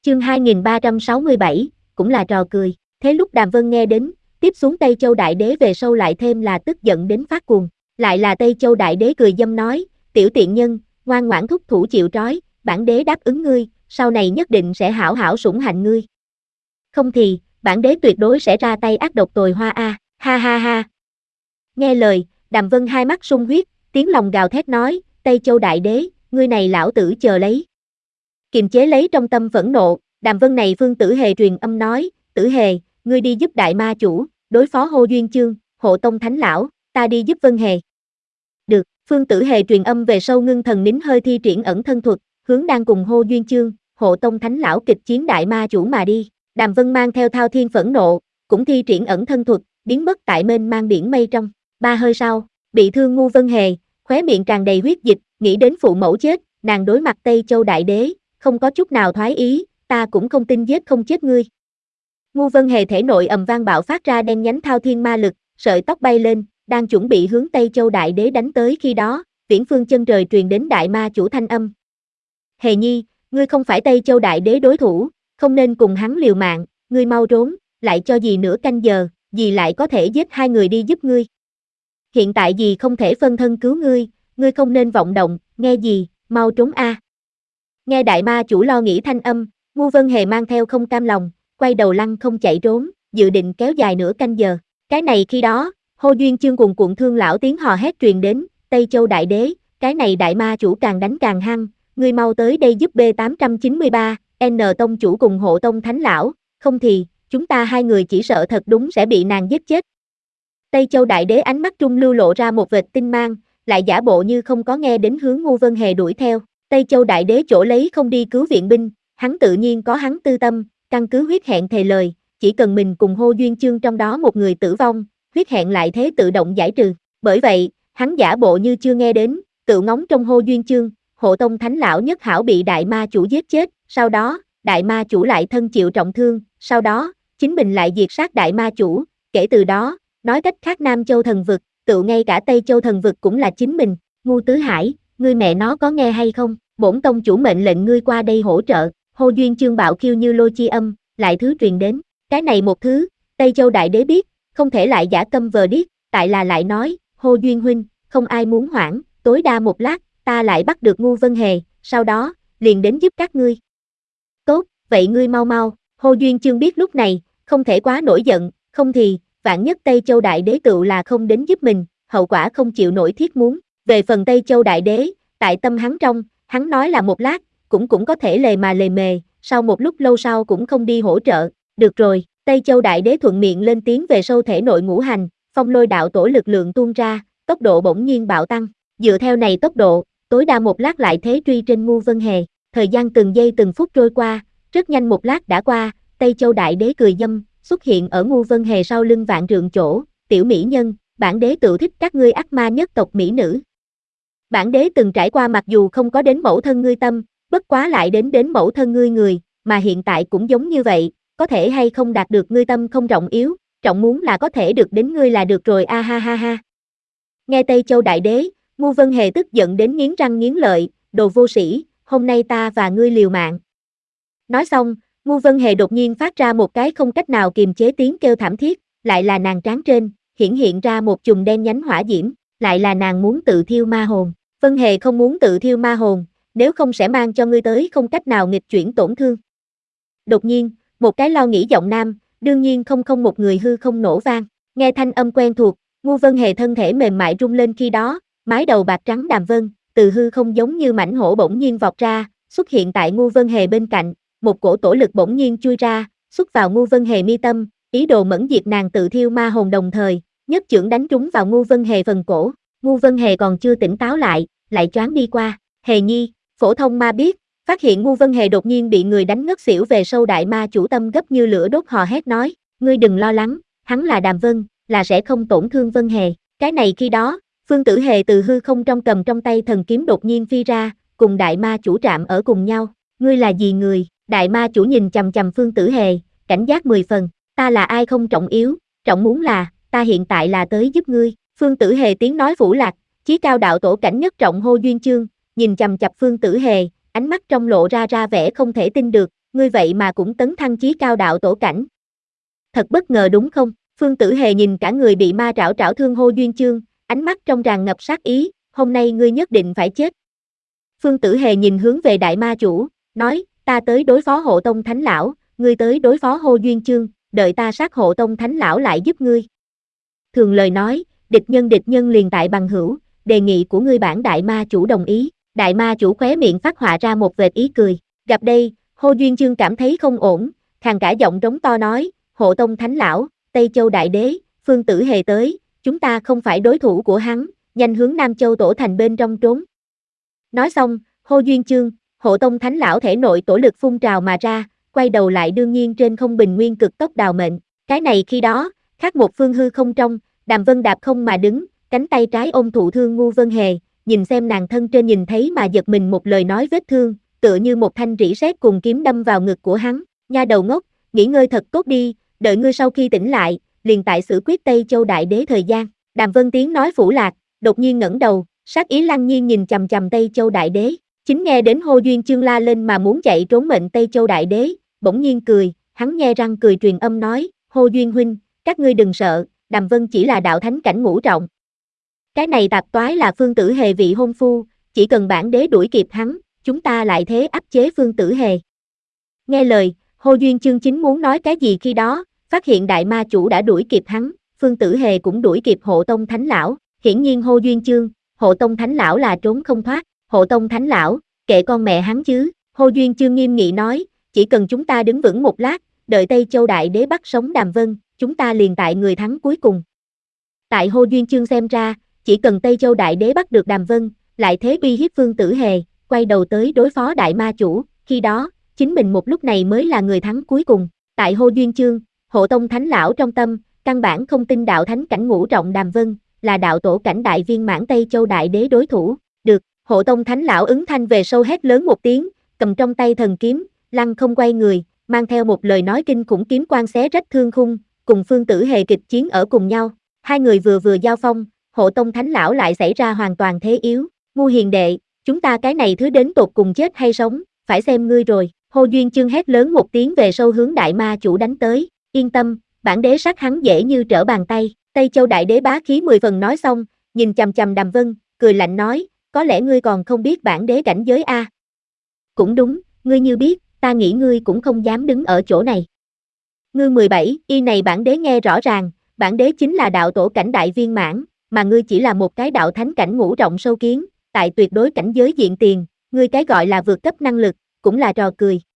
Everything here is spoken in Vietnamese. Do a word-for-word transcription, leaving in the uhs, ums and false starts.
Chương hai nghìn ba trăm sáu mươi bảy, cũng là trò cười. Thế lúc Đàm Vân nghe đến, tiếp xuống Tây Châu Đại Đế về sau lại thêm là tức giận đến phát cuồng. Lại là Tây Châu Đại Đế cười dâm nói, tiểu tiện nhân, ngoan ngoãn thúc thủ chịu trói, bản đế đáp ứng ngươi, sau này nhất định sẽ hảo hảo sủng hạnh ngươi. Không thì, bản đế tuyệt đối sẽ ra tay ác độc tồi hoa a, ha ha ha. Nghe lời, Đàm Vân hai mắt sung huyết, tiếng lòng gào thét nói, Tây Châu Đại Đế, ngươi này lão tử chờ lấy. Kiềm chế lấy trong tâm phẫn nộ, Đàm Vân này Phương Tử Hề truyền âm nói, Tử Hề, ngươi đi giúp đại ma chủ, đối phó Hồ Duyên Chương, hộ tông thánh lão, ta đi giúp Vân Hề. Được, Phương Tử Hề truyền âm về sau ngưng thần nín hơi thi triển ẩn thân thuật, hướng đang cùng Hồ Duyên Chương, hộ tông thánh lão kịch chiến đại ma chủ mà đi. Đàm Vân mang theo thao thiên phẫn nộ, cũng thi triển ẩn thân thuật, biến mất tại mênh mang biển mây trong. Ba hơi sau, bị thương ngu Vân Hề, khóe miệng tràn đầy huyết dịch, nghĩ đến phụ mẫu chết, nàng đối mặt Tây Châu Đại Đế, không có chút nào thoái ý, ta cũng không tin giết không chết ngươi. Ngu Vân Hề thể nội ầm vang bạo phát ra đen nhánh thao thiên ma lực, sợi tóc bay lên, đang chuẩn bị hướng Tây Châu Đại Đế đánh tới khi đó, viễn phương chân trời truyền đến đại ma chủ thanh âm. Hề nhi, ngươi không phải Tây Châu Đại Đế đối thủ, không nên cùng hắn liều mạng, ngươi mau trốn, lại cho dì nửa canh giờ, dì lại có thể giết hai người đi giúp ngươi. Hiện tại dì không thể phân thân cứu ngươi, ngươi không nên vọng động, nghe dì, mau trốn a. Nghe đại ma chủ lo nghĩ thanh âm, Ngu Vân Hề mang theo không cam lòng, quay đầu lăn không chạy trốn, dự định kéo dài nửa canh giờ. Cái này khi đó, Hồ Duyên Chương cuồn cuộn thương lão tiếng hò hét truyền đến, Tây Châu Đại Đế, cái này đại ma chủ càng đánh càng hăng, ngươi mau tới đây giúp B tám chín ba, N tông chủ cùng hộ tông thánh lão, không thì, chúng ta hai người chỉ sợ thật đúng sẽ bị nàng giết chết. Tây Châu Đại Đế ánh mắt trung lưu lộ ra một vệt tinh mang, lại giả bộ như không có nghe đến hướng Ngu Vân Hề đuổi theo. Tây Châu Đại Đế chỗ lấy không đi cứu viện binh, hắn tự nhiên có hắn tư tâm, căn cứ huyết hẹn thề lời, chỉ cần mình cùng Hồ Duyên Chương trong đó một người tử vong, huyết hẹn lại thế tự động giải trừ. Bởi vậy, hắn giả bộ như chưa nghe đến, cựu ngóng trong Hồ Duyên Chương, hộ tông thánh lão nhất hảo bị đại ma chủ giết chết, sau đó, đại ma chủ lại thân chịu trọng thương, sau đó, chính mình lại diệt sát đại ma chủ, kể từ đó, nói cách khác Nam Châu thần vực, tự ngay cả Tây Châu thần vực cũng là chính mình. Ngu Tứ Hải, ngươi mẹ nó có nghe hay không, bổn tông chủ mệnh lệnh ngươi qua đây hỗ trợ. Hồ Duyên Chương bạo khiêu như lôi chi âm, lại thứ truyền đến, cái này một thứ, Tây Châu Đại Đế biết, không thể lại giả câm vờ điếc, tại là lại nói, Hồ Duyên huynh, không ai muốn hoảng, tối đa một lát, ta lại bắt được Ngu Vân Hề, sau đó, liền đến giúp các ngươi. Tốt, vậy ngươi mau mau, Hồ Duyên Chương biết lúc này, không thể quá nổi giận, không thì, vạn nhất Tây Châu Đại Đế tựu là không đến giúp mình, hậu quả không chịu nổi thiết muốn. Về phần Tây Châu Đại Đế, tại tâm hắn trong, hắn nói là một lát, cũng cũng có thể lề mà lề mề, sau một lúc lâu sau cũng không đi hỗ trợ. Được rồi, Tây Châu Đại Đế thuận miệng lên tiếng về sâu thể nội ngũ hành, phong lôi đạo tổ lực lượng tuôn ra, tốc độ bỗng nhiên bạo tăng. Dựa theo này tốc độ, tối đa một lát lại thế truy trên Ngu Vân Hề. Thời gian từng giây từng phút trôi qua, rất nhanh một lát đã qua, Tây Châu Đại Đế cười dâm, xuất hiện ở Ngu Vân Hề sau lưng vạn trượng chỗ, tiểu mỹ nhân, bản đế tự thích các ngươi ác ma nhất tộc mỹ nữ. Bản đế từng trải qua mặc dù không có đến mẫu thân ngươi tâm, bất quá lại đến đến mẫu thân ngươi người, mà hiện tại cũng giống như vậy, có thể hay không đạt được ngươi tâm không trọng yếu, trọng muốn là có thể được đến ngươi là được rồi a ha ha ha. Nghe Tây Châu Đại Đế, Ngu Vân Hề tức giận đến nghiến răng nghiến lợi, đồ vô sĩ, hôm nay ta và ngươi liều mạng. Nói xong, Ngu Vân Hề đột nhiên phát ra một cái không cách nào kiềm chế tiếng kêu thảm thiết, lại là nàng trán trên, hiển hiện ra một chùm đen nhánh hỏa diễm, lại là nàng muốn tự thiêu ma hồn. Vân Hề không muốn tự thiêu ma hồn, nếu không sẽ mang cho ngươi tới không cách nào nghịch chuyển tổn thương. Đột nhiên, một cái lo nghĩ giọng nam, đương nhiên không không một người hư không nổ vang, nghe thanh âm quen thuộc, Ngu Vân Hề thân thể mềm mại rung lên khi đó, mái đầu bạc trắng Đàm Vân, từ hư không giống như mảnh hổ bỗng nhiên vọt ra, xuất hiện tại Ngu Vân Hề bên cạnh, một cổ tổ lực bỗng nhiên chui ra, xuất vào Ngu Vân Hề mi tâm, ý đồ mẫn diệt nàng tự thiêu ma hồn đồng thời, nhất chưởng đánh trúng vào Ngu Vân Hề phần cổ. Ngu Vân Hề còn chưa tỉnh táo lại, lại choáng đi qua. Hề nhi, phổ thông ma biết, phát hiện Ngu Vân Hề đột nhiên bị người đánh ngất xỉu về sâu đại ma chủ tâm gấp như lửa đốt hò hét nói, ngươi đừng lo lắng, hắn là Đàm Vân, là sẽ không tổn thương Vân Hề. Cái này khi đó, Phương Tử Hề từ hư không trong cầm trong tay thần kiếm đột nhiên phi ra, cùng đại ma chủ chạm ở cùng nhau. Ngươi là gì người? Đại ma chủ nhìn chằm chằm Phương Tử Hề, cảnh giác mười phần, ta là ai không trọng yếu, trọng muốn là, ta hiện tại là tới giúp ngươi. Phương Tử Hề tiếng nói phủ lạc, chí cao đạo tổ cảnh nhất trọng Hồ Duyên Chương, nhìn chằm chằm Phương Tử Hề, ánh mắt trong lộ ra ra vẻ không thể tin được, ngươi vậy mà cũng tấn thăng chí cao đạo tổ cảnh. Thật bất ngờ đúng không? Phương Tử Hề nhìn cả người bị ma trảo trảo thương Hồ Duyên Chương, ánh mắt trong tràn ngập sát ý, hôm nay ngươi nhất định phải chết. Phương Tử Hề nhìn hướng về đại ma chủ, nói, ta tới đối phó Hộ Tông Thánh Lão, ngươi tới đối phó Hồ Duyên Chương, đợi ta sát Hộ Tông Thánh Lão lại giúp ngươi. Thường lời nói, địch nhân địch nhân liền tại bằng hữu, đề nghị của ngươi bản đại ma chủ đồng ý, đại ma chủ khóe miệng phát họa ra một vệt ý cười, gặp đây, Hồ Duyên Chương cảm thấy không ổn, khàn cả giọng trống to nói, Hộ Tông Thánh Lão, Tây Châu Đại Đế, Phương Tử Hề tới, chúng ta không phải đối thủ của hắn, nhanh hướng Nam Châu Tổ Thành bên trong trốn. Nói xong, Hồ Duyên Chương, Hộ Tông Thánh Lão thể nội tổ lực phun trào mà ra, quay đầu lại đương nhiên trên không bình nguyên cực tốc đào mệnh, cái này khi đó, khác một phương hư không trong, Đàm Vân đạp không mà đứng, cánh tay trái ôm thụ thương Ngu Vân Hề, nhìn xem nàng thân trên nhìn thấy mà giật mình một lời nói vết thương, tựa như một thanh rỉ sét cùng kiếm đâm vào ngực của hắn, nha đầu ngốc, nghỉ ngơi thật tốt đi, đợi ngươi sau khi tỉnh lại, liền tại xử quyết Tây Châu Đại Đế thời gian. Đàm Vân tiếng nói phủ lạc, đột nhiên ngẩng đầu, sát ý lăng nhiên nhìn chằm chằm Tây Châu Đại Đế, chính nghe đến Hồ Duyên Chương la lên mà muốn chạy trốn mệnh Tây Châu Đại Đế, bỗng nhiên cười, hắn nhe răng cười truyền âm nói, Hồ Duyên huynh, các ngươi đừng sợ, Đàm Vân chỉ là đạo thánh cảnh ngũ trọng. Cái này tạp toái là Phương Tử Hề vị hôn phu, chỉ cần bản đế đuổi kịp hắn, chúng ta lại thế áp chế Phương Tử Hề. Nghe lời, Hồ Duyên Chương chính muốn nói cái gì khi đó, phát hiện đại ma chủ đã đuổi kịp hắn, Phương Tử Hề cũng đuổi kịp Hộ Tông Thánh Lão, hiển nhiên Hồ Duyên Chương, Hộ Tông Thánh Lão là trốn không thoát, Hộ Tông Thánh Lão, kệ con mẹ hắn chứ, Hồ Duyên Chương nghiêm nghị nói, chỉ cần chúng ta đứng vững một lát, đợi Tây Châu Đại Đế bắt sống Đàm Vân, chúng ta liền tại người thắng cuối cùng. Tại Hồ Duyên Chương xem ra, chỉ cần Tây Châu Đại Đế bắt được Đàm Vân, lại thế uy hiếp Phương Tử Hề, quay đầu tới đối phó đại ma chủ, khi đó, chính mình một lúc này mới là người thắng cuối cùng. Tại Hồ Duyên Chương, Hộ Tông Thánh Lão trong tâm, căn bản không tin đạo thánh cảnh ngũ trọng Đàm Vân, là đạo tổ cảnh đại viên mãn Tây Châu Đại Đế đối thủ. Được, Hộ Tông Thánh Lão ứng thanh về sâu hét lớn một tiếng, cầm trong tay thần kiếm, lăng không quay người, mang theo một lời nói kinh khủng kiếm quang xé rách thương khung, cùng Phương Tử Hề kịch chiến ở cùng nhau. Hai người vừa vừa giao phong, Hộ Tông Thánh Lão lại xảy ra hoàn toàn thế yếu. Ngu hiền đệ, chúng ta cái này thứ đến tột cùng chết hay sống, phải xem ngươi rồi. Hồ Duyên Chương hét lớn một tiếng về sâu hướng đại ma chủ đánh tới. Yên tâm, bản đế sát hắn dễ như trở bàn tay. Tây Châu Đại Đế bá khí mười phần nói xong, nhìn chằm chằm Đàm Vân, cười lạnh nói, có lẽ ngươi còn không biết bản đế cảnh giới a? Cũng đúng, ngươi như biết, ta nghĩ ngươi cũng không dám đứng ở chỗ này. Ngươi mười bảy, y này bản đế nghe rõ ràng, bản đế chính là đạo tổ cảnh đại viên mãn, mà ngươi chỉ là một cái đạo thánh cảnh ngũ trọng sâu kiến, tại tuyệt đối cảnh giới diện tiền, ngươi cái gọi là vượt cấp năng lực, cũng là trò cười.